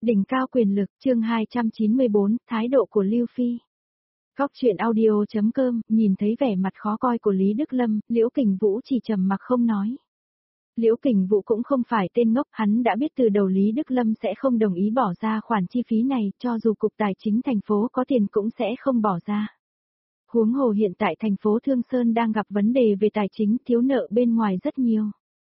Đỉnh cao quyền lực, chương 294, thái độ của Lưu Phi. Góc truyện audio.com, nhìn thấy vẻ mặt khó coi của Lý Đức Lâm, Liễu Kình Vũ chỉ trầm mặc không nói. Liễu Kình Vũ cũng không phải tên ngốc, hắn đã biết từ đầu Lý Đức Lâm sẽ không đồng ý bỏ ra khoản chi phí này, cho dù cục tài chính thành phố có tiền cũng sẽ không bỏ ra. Huống hồ hiện tại thành phố Thương Sơn đang gặp vấn đề về tài chính, thiếu nợ bên ngoài rất nhiều.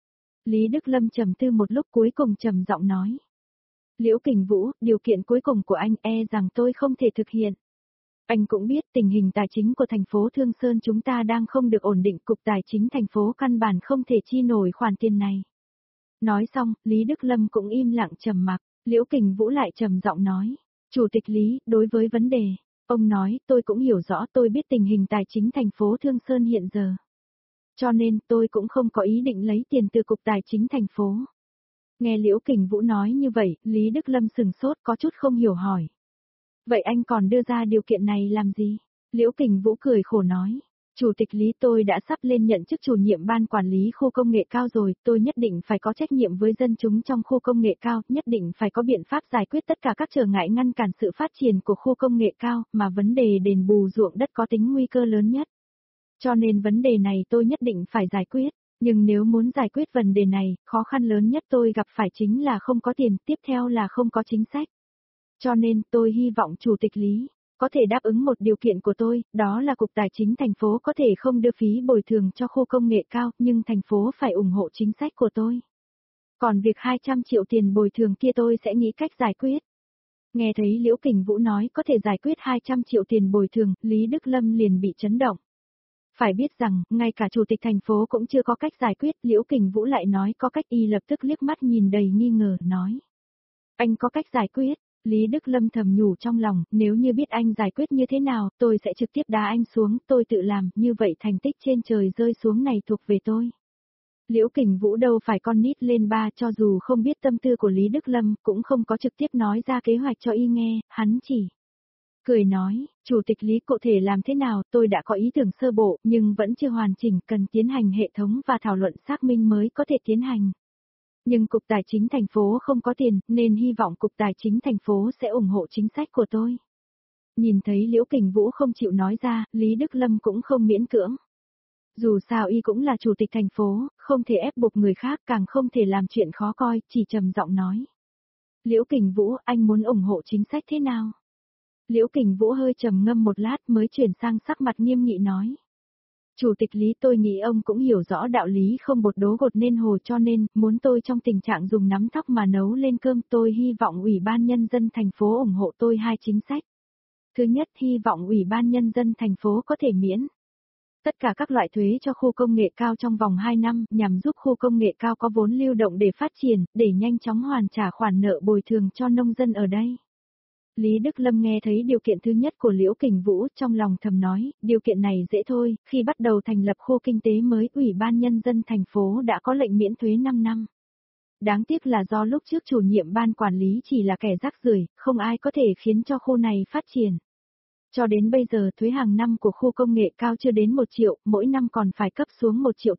Lý Đức Lâm trầm tư một lúc cuối cùng trầm giọng nói. Liễu Kình Vũ, điều kiện cuối cùng của anh rằng tôi không thể thực hiện. Anh cũng biết tình hình tài chính của thành phố Thương Sơn chúng ta đang không được ổn định, cục tài chính thành phố căn bản không thể chi nổi khoản tiền này. Nói xong, Lý Đức Lâm cũng im lặng trầm mặc, Liễu Kình Vũ lại trầm giọng nói. Chủ tịch Lý, đối với vấn đề, ông nói, tôi cũng hiểu rõ, tôi biết tình hình tài chính thành phố Thương Sơn hiện giờ. Cho nên tôi cũng không có ý định lấy tiền từ cục tài chính thành phố. Nghe Liễu Kình Vũ nói như vậy, Lý Đức Lâm sừng sốt có chút không hiểu hỏi. Vậy anh còn đưa ra điều kiện này làm gì? Liễu Kình Vũ cười khổ nói. Chủ tịch Lý, tôi đã sắp lên nhận chức chủ nhiệm ban quản lý khu công nghệ cao rồi, tôi nhất định phải có trách nhiệm với dân chúng trong khu công nghệ cao, nhất định phải có biện pháp giải quyết tất cả các trở ngại ngăn cản sự phát triển của khu công nghệ cao, mà vấn đề đền bù ruộng đất có tính nguy cơ lớn nhất. Cho nên vấn đề này tôi nhất định phải giải quyết. Nhưng nếu muốn giải quyết vấn đề này, khó khăn lớn nhất tôi gặp phải chính là không có tiền, tiếp theo là không có chính sách. Cho nên tôi hy vọng Chủ tịch Lý có thể đáp ứng một điều kiện của tôi, đó là cục tài chính thành phố có thể không đưa phí bồi thường cho khu công nghệ cao, nhưng thành phố phải ủng hộ chính sách của tôi. Còn việc 200 triệu tiền bồi thường kia tôi sẽ nghĩ cách giải quyết. Nghe thấy Liễu Kình Vũ nói có thể giải quyết 200 triệu tiền bồi thường, Lý Đức Lâm liền bị chấn động. Phải biết rằng, ngay cả chủ tịch thành phố cũng chưa có cách giải quyết, Liễu Kình Vũ lại nói có cách, y lập tức liếc mắt nhìn đầy nghi ngờ, nói. Anh có cách giải quyết, Lý Đức Lâm thầm nhủ trong lòng, nếu như biết anh giải quyết như thế nào, tôi sẽ trực tiếp đá anh xuống, tôi tự làm, như vậy thành tích trên trời rơi xuống này thuộc về tôi. Liễu Kình Vũ đâu phải con nít lên ba, cho dù không biết tâm tư của Lý Đức Lâm, cũng không có trực tiếp nói ra kế hoạch cho y nghe, hắn chỉ cười nói, Chủ tịch Lý cụ thể làm thế nào, tôi đã có ý tưởng sơ bộ, nhưng vẫn chưa hoàn chỉnh, cần tiến hành hệ thống và thảo luận xác minh mới có thể tiến hành. Nhưng Cục Tài chính thành phố không có tiền, nên hy vọng Cục Tài chính thành phố sẽ ủng hộ chính sách của tôi. Nhìn thấy Liễu Kình Vũ không chịu nói ra, Lý Đức Lâm cũng không miễn cưỡng. Dù sao y cũng là chủ tịch thành phố, không thể ép buộc người khác, càng không thể làm chuyện khó coi, chỉ trầm giọng nói. Liễu Kình Vũ, anh muốn ủng hộ chính sách thế nào? Liễu Kình Vũ hơi trầm ngâm một lát mới chuyển sang sắc mặt nghiêm nghị nói. Chủ tịch Lý, tôi nghĩ ông cũng hiểu rõ đạo lý không bột đố gột nên hồ, cho nên, muốn tôi trong tình trạng dùng nắm thóc mà nấu lên cơm, tôi hy vọng Ủy ban Nhân dân thành phố ủng hộ tôi hai chính sách. Thứ nhất, hy vọng Ủy ban Nhân dân thành phố có thể miễn tất cả các loại thuế cho khu công nghệ cao trong vòng 2 năm, nhằm giúp khu công nghệ cao có vốn lưu động để phát triển, để nhanh chóng hoàn trả khoản nợ bồi thường cho nông dân ở đây. Lý Đức Lâm nghe thấy điều kiện thứ nhất của Liễu Kình Vũ, trong lòng thầm nói, điều kiện này dễ thôi, khi bắt đầu thành lập khu kinh tế mới, Ủy ban Nhân dân thành phố đã có lệnh miễn thuế 5 năm. Đáng tiếc là do lúc trước chủ nhiệm ban quản lý chỉ là kẻ rác rưởi, không ai có thể khiến cho khu này phát triển. Cho đến bây giờ thuế hàng năm của khu công nghệ cao chưa đến 1 triệu, mỗi năm còn phải cấp xuống 1,8 triệu.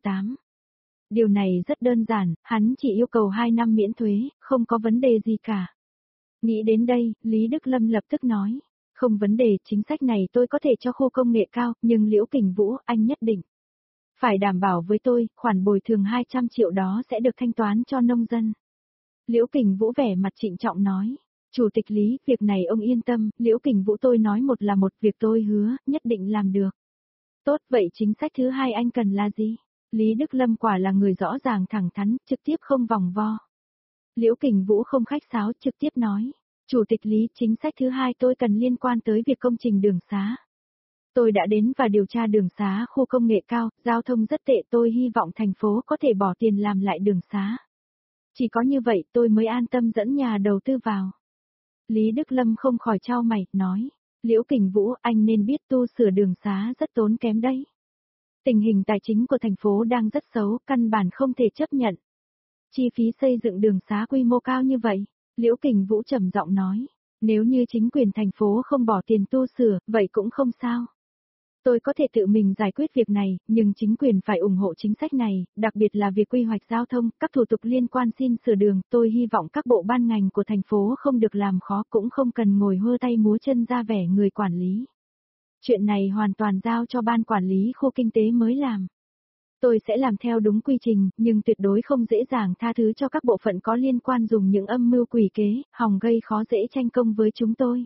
Điều này rất đơn giản, hắn chỉ yêu cầu 2 năm miễn thuế, không có vấn đề gì cả. Nghĩ đến đây, Lý Đức Lâm lập tức nói, không vấn đề, chính sách này tôi có thể cho khu công nghệ cao, nhưng Liễu Kình Vũ, anh nhất định phải đảm bảo với tôi, khoản bồi thường 200 triệu đó sẽ được thanh toán cho nông dân. Liễu Kình Vũ vẻ mặt trịnh trọng nói, Chủ tịch Lý, việc này ông yên tâm, Liễu Kình Vũ tôi nói một là một, việc tôi hứa, nhất định làm được. Tốt, vậy chính sách thứ hai anh cần là gì? Lý Đức Lâm quả là người rõ ràng thẳng thắn, trực tiếp không vòng vo. Liễu Kình Vũ không khách sáo, trực tiếp nói. Chủ tịch Lý, chính sách thứ hai tôi cần liên quan tới việc công trình đường xá. Tôi đã đến và điều tra đường xá khu công nghệ cao, giao thông rất tệ, tôi hy vọng thành phố có thể bỏ tiền làm lại đường xá. Chỉ có như vậy tôi mới an tâm dẫn nhà đầu tư vào. Lý Đức Lâm không khỏi chau mày, nói. Liễu Kình Vũ, anh nên biết tu sửa đường xá rất tốn kém đấy. Tình hình tài chính của thành phố đang rất xấu, căn bản không thể chấp nhận. Chi phí xây dựng đường xá quy mô cao như vậy, Liễu Kình Vũ trầm giọng nói, nếu như chính quyền thành phố không bỏ tiền tu sửa, vậy cũng không sao. Tôi có thể tự mình giải quyết việc này, nhưng chính quyền phải ủng hộ chính sách này, đặc biệt là việc quy hoạch giao thông, các thủ tục liên quan xin sửa đường. Tôi hy vọng các bộ ban ngành của thành phố không được làm khó, cũng không cần ngồi hơ tay múa chân ra vẻ người quản lý. Chuyện này hoàn toàn giao cho ban quản lý khu kinh tế mới làm. Tôi sẽ làm theo đúng quy trình, nhưng tuyệt đối không dễ dàng tha thứ cho các bộ phận có liên quan dùng những âm mưu quỷ kế, hòng gây khó dễ tranh công với chúng tôi.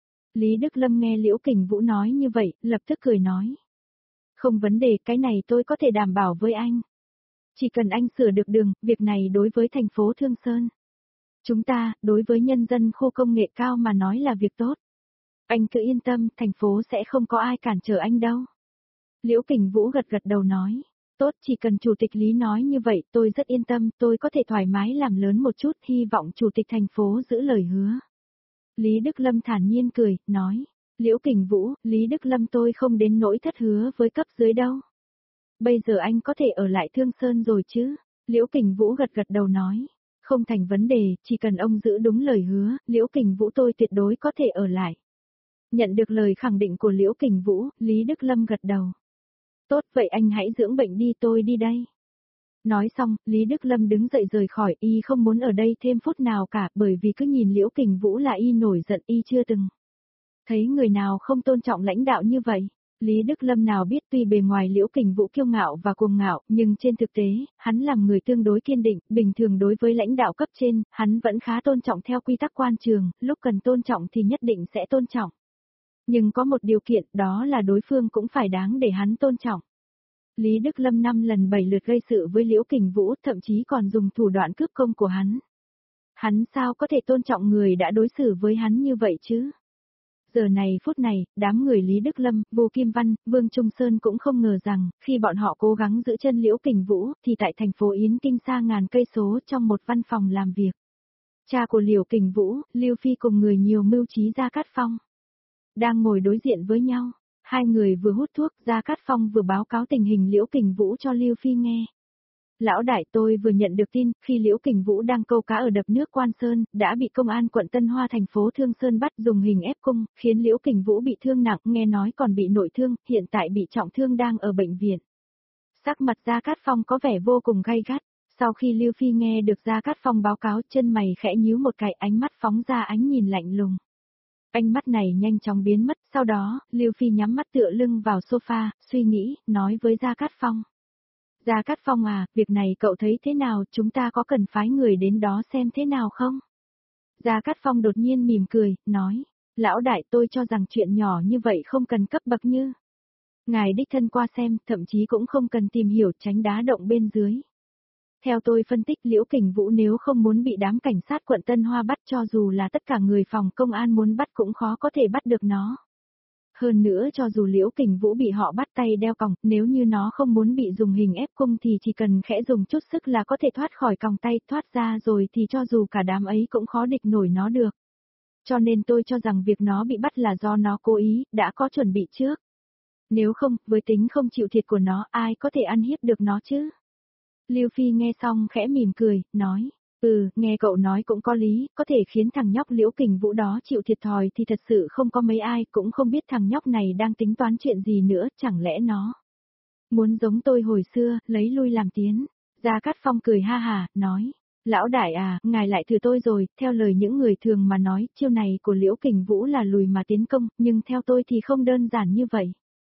Lý Đức Lâm nghe Liễu Kình Vũ nói như vậy, lập tức cười nói. Không vấn đề, cái này tôi có thể đảm bảo với anh. Chỉ cần anh sửa được đường, việc này đối với thành phố Thương Sơn. Chúng ta, đối với nhân dân khu công nghệ cao mà nói là việc tốt. Anh cứ yên tâm, thành phố sẽ không có ai cản trở anh đâu. Liễu Kình Vũ gật gật đầu nói. Tốt, chỉ cần Chủ tịch Lý nói như vậy, tôi rất yên tâm, tôi có thể thoải mái làm lớn một chút, hy vọng Chủ tịch thành phố giữ lời hứa. Lý Đức Lâm thản nhiên cười, nói. Liễu Kình Vũ, Lý Đức Lâm tôi không đến nỗi thất hứa với cấp dưới đâu. Bây giờ anh có thể ở lại Thương Sơn rồi chứ? Liễu Kình Vũ gật gật đầu nói. Không thành vấn đề, chỉ cần ông giữ đúng lời hứa, Liễu Kình Vũ tôi tuyệt đối có thể ở lại. Nhận được lời khẳng định của Liễu Kình Vũ, Lý Đức Lâm gật đầu. Tốt vậy anh hãy dưỡng bệnh đi, tôi đi đây. Nói xong, Lý Đức Lâm đứng dậy rời khỏi, y không muốn ở đây thêm phút nào cả, bởi vì cứ nhìn Liễu Kình Vũ là y nổi giận, y chưa từng thấy người nào không tôn trọng lãnh đạo như vậy. Lý Đức Lâm nào biết tuy bề ngoài Liễu Kình Vũ kiêu ngạo và cuồng ngạo, nhưng trên thực tế, hắn làm người tương đối kiên định, bình thường đối với lãnh đạo cấp trên, hắn vẫn khá tôn trọng theo quy tắc quan trường, lúc cần tôn trọng thì nhất định sẽ tôn trọng. Nhưng có một điều kiện, đó là đối phương cũng phải đáng để hắn tôn trọng. Lý Đức Lâm 5 lần 7 lượt gây sự với Liễu Kình Vũ, thậm chí còn dùng thủ đoạn cướp công của hắn. Hắn sao có thể tôn trọng người đã đối xử với hắn như vậy chứ? Giờ này phút này, đám người Lý Đức Lâm, Vô Kim Văn, Vương Trung Sơn cũng không ngờ rằng, khi bọn họ cố gắng giữ chân Liễu Kình Vũ, thì tại thành phố Yến Kinh xa ngàn cây số trong một văn phòng làm việc. Cha của Liễu Kình Vũ, Lưu Phi cùng người nhiều mưu trí Gia Cát Phong đang ngồi đối diện với nhau. Hai người vừa hút thuốc, Gia Cát Phong vừa báo cáo tình hình Liễu Kình Vũ cho Lưu Phi nghe. Lão đại, tôi vừa nhận được tin, khi Liễu Kình Vũ đang câu cá ở đập nước Quan Sơn, đã bị công an quận Tân Hoa thành phố Thương Sơn bắt dùng hình ép cung, khiến Liễu Kình Vũ bị thương nặng, nghe nói còn bị nội thương, hiện tại bị trọng thương đang ở bệnh viện. Sắc mặt Gia Cát Phong có vẻ vô cùng gay gắt. Sau khi Lưu Phi nghe được Gia Cát Phong báo cáo, chân mày khẽ nhíu một cái, ánh mắt phóng ra ánh nhìn lạnh lùng. Ánh mắt này nhanh chóng biến mất, sau đó, Lưu Phi nhắm mắt tựa lưng vào sofa, suy nghĩ, nói với Gia Cát Phong. Gia Cát Phong à, việc này cậu thấy thế nào, chúng ta có cần phái người đến đó xem thế nào không? Gia Cát Phong đột nhiên mỉm cười, nói, lão đại tôi cho rằng chuyện nhỏ như vậy không cần cấp bậc như. Ngài đích thân qua xem, thậm chí cũng không cần tìm hiểu tránh đá động bên dưới. Theo tôi phân tích Liễu Kình Vũ nếu không muốn bị đám cảnh sát quận Tân Hoa bắt cho dù là tất cả người phòng công an muốn bắt cũng khó có thể bắt được nó. Hơn nữa cho dù Liễu Kình Vũ bị họ bắt tay đeo còng, nếu như nó không muốn bị dùng hình ép cung thì chỉ cần khẽ dùng chút sức là có thể thoát khỏi còng tay, thoát ra rồi thì cho dù cả đám ấy cũng khó địch nổi nó được. Cho nên tôi cho rằng việc nó bị bắt là do nó cố ý, đã có chuẩn bị trước. Nếu không, với tính không chịu thiệt của nó, ai có thể ăn hiếp được nó chứ? Lưu Phi nghe xong khẽ mỉm cười, nói, nghe cậu nói cũng có lý, có thể khiến thằng nhóc Liễu Kình Vũ đó chịu thiệt thòi thì thật sự không có mấy ai, cũng không biết thằng nhóc này đang tính toán chuyện gì nữa, chẳng lẽ nó muốn giống tôi hồi xưa, lấy lui làm tiến. Gia Cát Phong cười ha hà, nói, lão đại à, ngài lại thử tôi rồi, theo lời những người thường mà nói, chiêu này của Liễu Kình Vũ là lùi mà tiến công, nhưng theo tôi thì không đơn giản như vậy.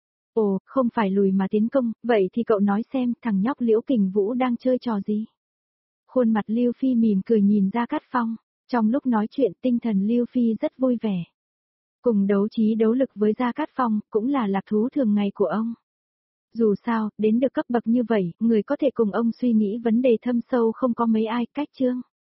Ồ, không phải lùi mà tiến công, vậy thì cậu nói xem, thằng nhóc Liễu Kình Vũ đang chơi trò gì? Khuôn mặt Lưu Phi mỉm cười nhìn Gia Cát Phong, trong lúc nói chuyện tinh thần Lưu Phi rất vui vẻ. Cùng đấu trí đấu lực với Gia Cát Phong, cũng là lạc thú thường ngày của ông. Dù sao, đến được cấp bậc như vậy, người có thể cùng ông suy nghĩ vấn đề thâm sâu không có mấy ai, cách chương.